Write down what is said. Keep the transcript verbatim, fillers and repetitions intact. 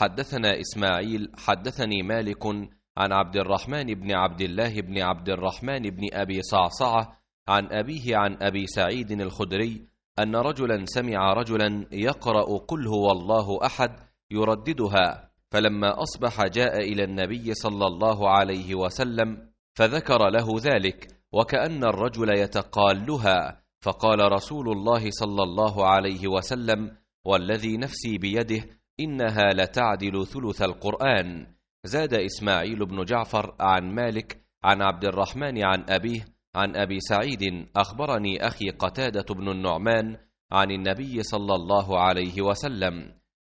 حدثنا إسماعيل حدثني مالك عن عبد الرحمن بن عبد الله بن عبد الرحمن بن أبي صعصعة عن أبيه عن أبي سعيد الخدري أن رجلا سمع رجلا يقرأ قل هو الله أحد يرددها، فلما أصبح جاء إلى النبي صلى الله عليه وسلم فذكر له ذلك، وكأن الرجل يتقالها، فقال رسول الله صلى الله عليه وسلم: والذي نفسي بيده إنها لتعدل ثلث القرآن. زاد إسماعيل بن جعفر عن مالك عن عبد الرحمن عن أبيه عن أبي سعيد: أخبرني أخي قتادة بن النعمان عن النبي صلى الله عليه وسلم